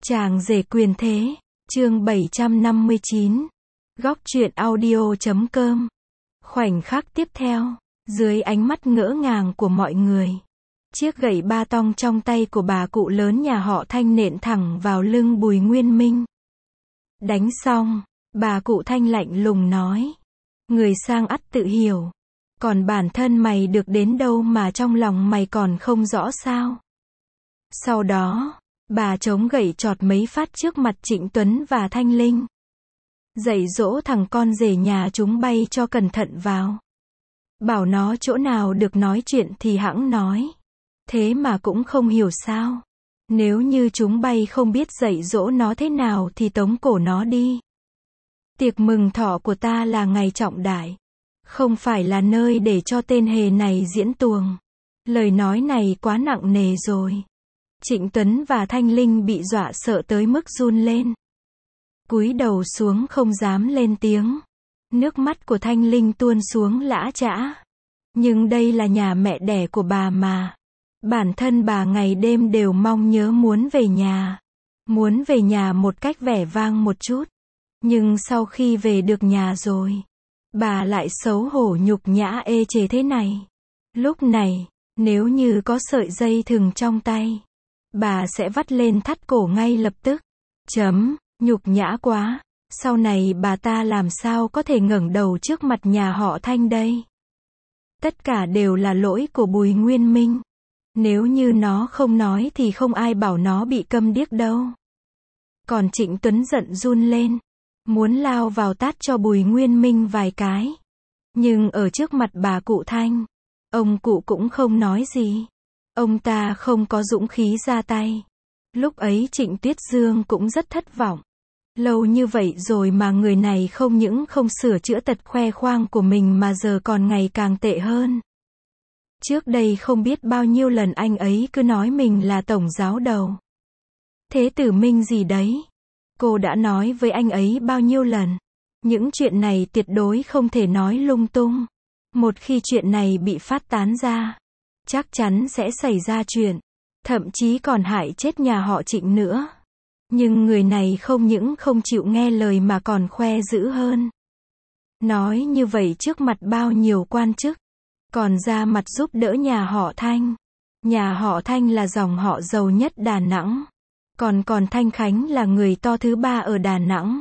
Chàng rể quyền thế, chương 759. Góc truyện audio.com. Khoảnh khắc tiếp theo, dưới ánh mắt ngỡ ngàng của mọi người, chiếc gậy ba tong trong tay của bà cụ lớn nhà họ Thanh nện thẳng vào lưng Bùi Nguyên Minh. Đánh xong, bà cụ Thanh lạnh lùng nói: người sang ắt tự hiểu, còn bản thân mày được đến đâu mà trong lòng mày còn không rõ sao? Sau đó, bà chống gậy chọt mấy phát trước mặt Trịnh Tuấn và Thanh Linh. Dạy dỗ thằng con rể nhà chúng bay cho cẩn thận vào. Bảo nó chỗ nào được nói chuyện thì hẵng nói. Thế mà cũng không hiểu sao. Nếu như chúng bay không biết dạy dỗ nó thế nào thì tống cổ nó đi. Tiệc mừng thọ của ta là ngày trọng đại, không phải là nơi để cho tên hề này diễn tuồng. Lời nói này quá nặng nề rồi. Trịnh Tuấn và Thanh Linh bị dọa sợ tới mức run lên. Cúi đầu xuống không dám lên tiếng. Nước mắt của Thanh Linh tuôn xuống lã chã. Nhưng đây là nhà mẹ đẻ của bà mà. Bản thân bà ngày đêm đều mong nhớ muốn về nhà. Muốn về nhà một cách vẻ vang một chút. Nhưng sau khi về được nhà rồi, bà lại xấu hổ nhục nhã ê chề thế này. Lúc này, nếu như có sợi dây thừng trong tay, bà sẽ vắt lên thắt cổ ngay lập tức. Nhục nhã quá. Sau này bà ta làm sao có thể ngẩng đầu trước mặt nhà họ Thanh đây? Tất cả đều là lỗi của Bùi Nguyên Minh. Nếu như nó không nói thì không ai bảo nó bị câm điếc đâu. Còn Trịnh Tuấn giận run lên, muốn lao vào tát cho Bùi Nguyên Minh vài cái. Nhưng ở trước mặt bà cụ Thanh, ông cụ cũng không nói gì. Ông ta không có dũng khí ra tay. Lúc ấy Trịnh Tuyết Dương cũng rất thất vọng. Lâu như vậy rồi mà người này không những không sửa chữa tật khoe khoang của mình mà giờ còn ngày càng tệ hơn. Trước đây không biết bao nhiêu lần anh ấy cứ nói mình là tổng giáo đầu. Thế Tử Minh gì đấy? Cô đã nói với anh ấy bao nhiêu lần. Những chuyện này tuyệt đối không thể nói lung tung. Một khi chuyện này bị phát tán ra, chắc chắn sẽ xảy ra chuyện. Thậm chí còn hại chết nhà họ Trịnh nữa. Nhưng người này không những không chịu nghe lời mà còn khoe dữ hơn. Nói như vậy trước mặt bao nhiêu quan chức. Còn ra mặt giúp đỡ nhà họ Thanh. Nhà họ Thanh là dòng họ giàu nhất Đà Nẵng. Còn Thanh Khánh là người to thứ ba ở Đà Nẵng.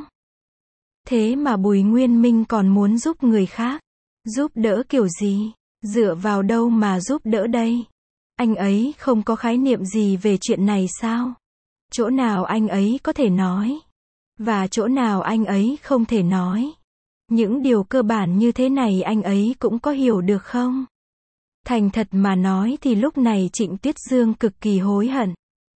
Thế mà Bùi Nguyên Minh còn muốn giúp người khác. Giúp đỡ kiểu gì? Dựa vào đâu mà giúp đỡ đây? Anh ấy không có khái niệm gì về chuyện này sao? Chỗ nào anh ấy có thể nói? Và chỗ nào anh ấy không thể nói? Những điều cơ bản như thế này anh ấy cũng có hiểu được không? Thành thật mà nói thì lúc này Trịnh Tuyết Dương cực kỳ hối hận.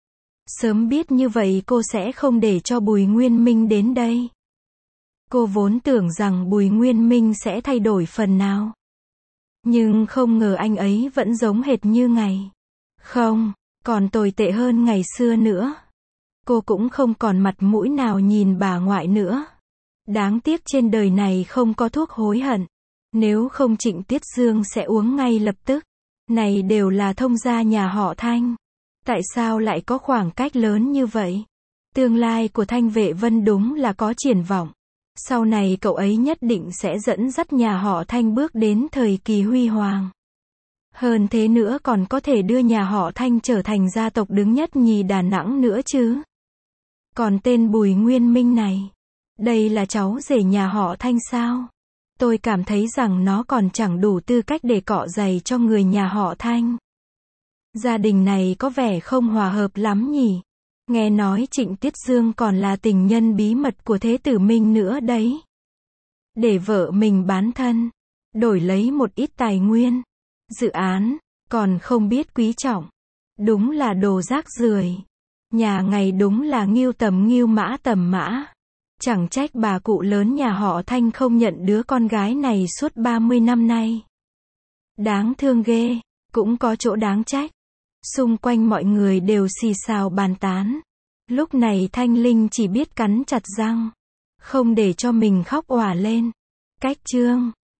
Sớm biết như vậy cô sẽ không để cho Bùi Nguyên Minh đến đây. Cô vốn tưởng rằng Bùi Nguyên Minh sẽ thay đổi phần nào. Nhưng không ngờ anh ấy vẫn giống hệt như ngày. Không, còn tồi tệ hơn ngày xưa nữa. Cô cũng không còn mặt mũi nào nhìn bà ngoại nữa. Đáng tiếc trên đời này không có thuốc hối hận. Nếu không Trịnh Tuyết Dương sẽ uống ngay lập tức. Này đều là thông gia nhà họ Thanh. Tại sao lại có khoảng cách lớn như vậy? Tương lai của Thanh Vệ Vân đúng là có triển vọng. Sau này cậu ấy nhất định sẽ dẫn dắt nhà họ Thanh bước đến thời kỳ huy hoàng. Hơn thế nữa còn có thể đưa nhà họ Thanh trở thành gia tộc đứng nhất nhì Đà Nẵng nữa chứ. Còn tên Bùi Nguyên Minh này, đây là cháu rể nhà họ Thanh sao? Tôi cảm thấy rằng nó còn chẳng đủ tư cách để cọ giày cho người nhà họ Thanh. Gia đình này có vẻ không hòa hợp lắm nhỉ? Nghe nói Trịnh Tuyết Dương còn là tình nhân bí mật của Thế Tử Minh nữa đấy. Để vợ mình bán thân, đổi lấy một ít tài nguyên, dự án, còn không biết quý trọng. Đúng là đồ rác rưởi. Nhà ngày đúng là nghêu tầm nghêu mã tầm mã. Chẳng trách bà cụ lớn nhà họ Thanh không nhận đứa con gái này suốt 30 năm nay. Đáng thương ghê, cũng có chỗ đáng trách. Xung quanh mọi người đều xì xào bàn tán. Lúc này Thanh Linh chỉ biết cắn chặt răng, không để cho mình khóc òa lên. Cách chương